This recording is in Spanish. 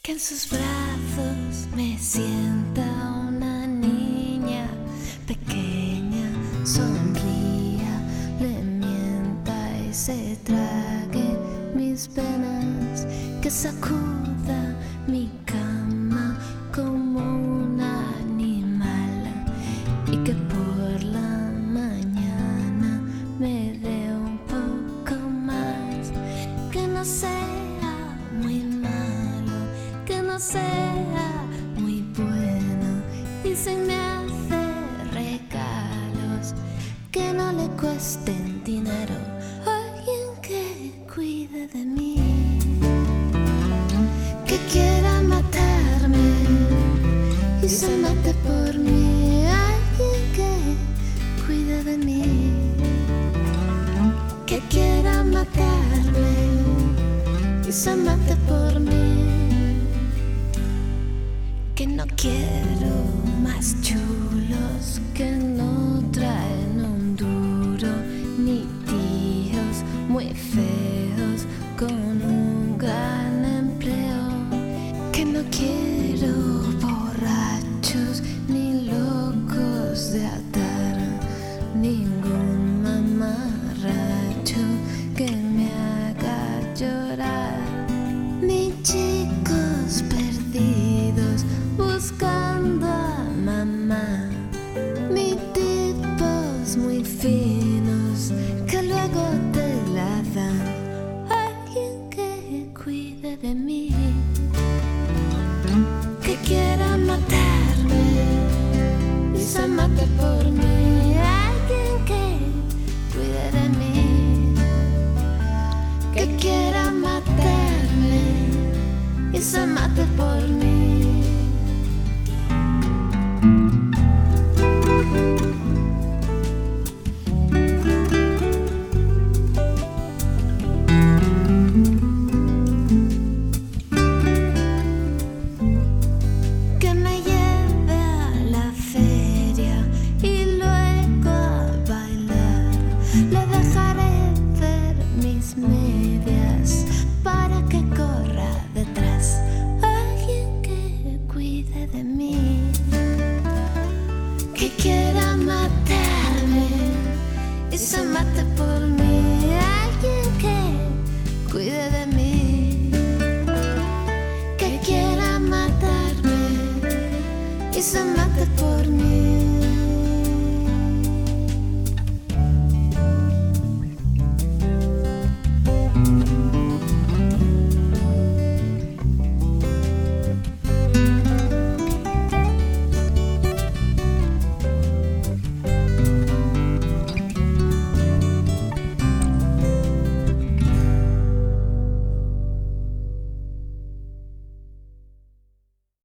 Que en sus brazos me sienta una niña pequeña, sonría, le mienta y se trague mis penas, que sacuda mi cama como un animal y que por la mañana me dé un poco más, que no sea muy malo, que no sea muy bueno, y si me hace regalos que no le cuesten dinero, alguien que cuide de mí, que quiera matarme y se mate por mí, alguien que cuide de mí, que quiera matarme y se mate por mí. Que no quiero más chulos que no traen un duro, ni tíos muy feos con un gran empleo. Que no quiero borrachos ni locos de atar, ningún mamarracho que me haga llorar, ni chicos perdidos buscando a mamá, ni tipos muy finos que luego te la dan, alguien que cuide de mí, que quiera matarme y se mate por mí, alguien que cuide de mí, que quiera matarme y se mate por mí. Que me lleve a la feria y luego a bailar, le dejaré ver mis medias para que corra detrás, alguien que cuide de mí, que quiera matarme y se mate por mí, alguien que cuide de mí, que quiera matarme y se mate por mí.